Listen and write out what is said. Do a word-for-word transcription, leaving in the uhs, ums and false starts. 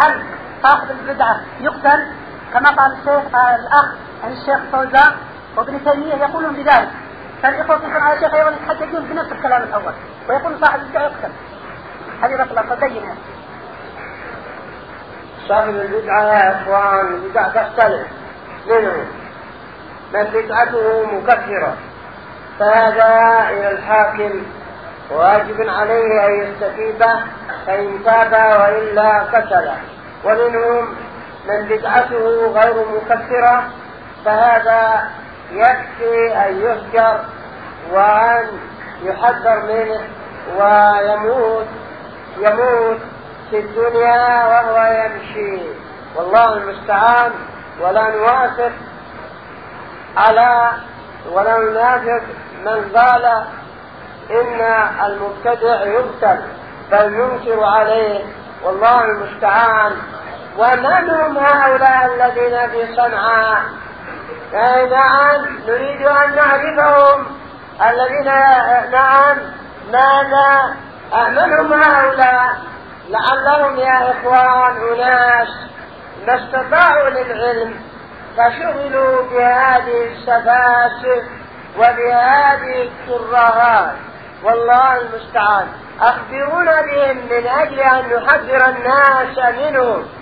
هل صاحب البدعة يقتل كما قال الشيخ آه الأخ الشيخ فوزان وابن تيمية يقولون بذلك؟ فالإخوة يقولون على الشيخ أيضا يتحدثون بنفس الكلام الأول ويقول صاحب البدعة يقتل. هذه بس الله فبينها. صاحب البدعة يا إخوان البدعة تختلف منهم، من بدعته مكفرة فهذا إلى الحاكم واجب عليه أن يستتيبه فإن تاب وإلا قتل، ومنهم من بدعته غير مكفرة فهذا يكفي أن يهجر وأن يحذر منه ويموت يموت في الدنيا وهو يمشي، والله المستعان. ولا نوافق على ولا ننافق من قال إن المبتدع يقتل، بل ننكر عليه والله المستعان. ومن هم هؤلاء الذين في صنعاء؟ نعم نريد أن نعرفهم الذين نعم ماذا من هم هؤلاء؟ لعلهم يا إخوان أناس ما استطاعوا للعلم فشغلوا بهذه السفاسف وبهذه الترهات، والله المستعان. أخبرونا بهم من أجل أن نحذر الناس منهم.